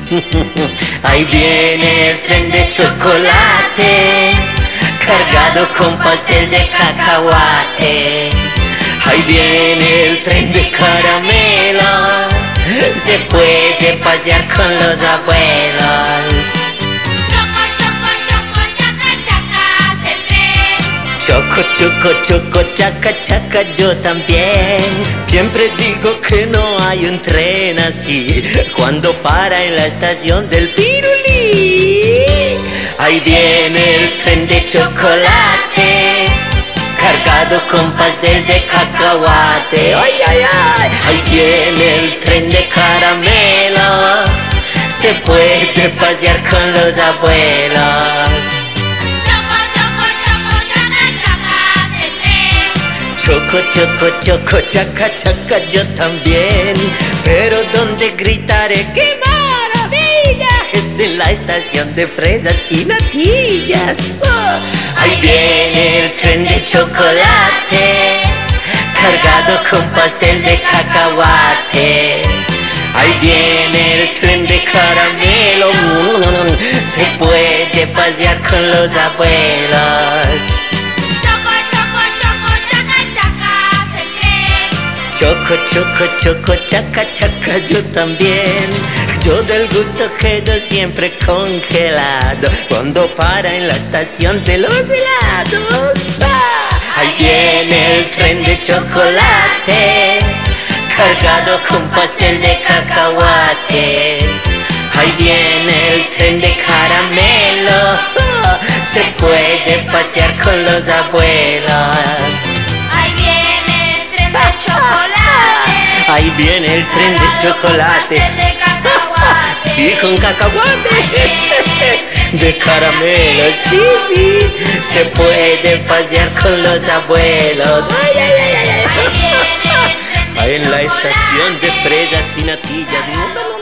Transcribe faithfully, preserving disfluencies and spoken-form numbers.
Ahí viene el tren de chocolate, cargado con pastel de cacahuate. Ahí viene el tren de caramelo, se puede pasear con los abuelos. Choco, choco, choco, chaca, chaca, es el tren. Choco, choco, choco, chaca, chaca, yo también. Siempre digo que no hay un tren así cuando para en la estación del Pirulí. Ahí viene el tren de chocolate, cargado con pastel de cacahuate. ¡Ay, ay, ay! Ahí viene el tren de caramelo, se puede pasear con los abuelos. Choco, choco, choco, chaca, chaca, es el tren. Choco, choco, choco, chaca, chaca, yo también. Pero donde gritaré ¡qué maravilla! Es en la estación de fresas y natillas. ¡Oh! Ahí viene el tren de chocolate, cargado con pastel de cacahuate. Ahí viene el tren de caramelo, se puede pasear con los abuelos. Choco, choco, choco, chaca, chaca, es el tren. Choco, choco, choco, chaca, chaca, yo también. Yo del gusto quedo siempre congelado cuando para en la estación de los helados. ¡Ah! Ahí viene el tren de chocolate, cargado con pastel de cacahuate. Ahí viene el tren de caramelo, ¡oh! Se puede pasear con los abuelos. Ahí viene el tren de chocolate, Ahí viene el tren de chocolate. pastel de cacahuate. Sí, con cacahuate. De caramelo, sí, sí. Se puede pasear con los abuelos. Ay, ay, ay, ay, ay. Ahí viene el tren de Ahí en la chocolate. estación de fresas y natillas. No, no, no.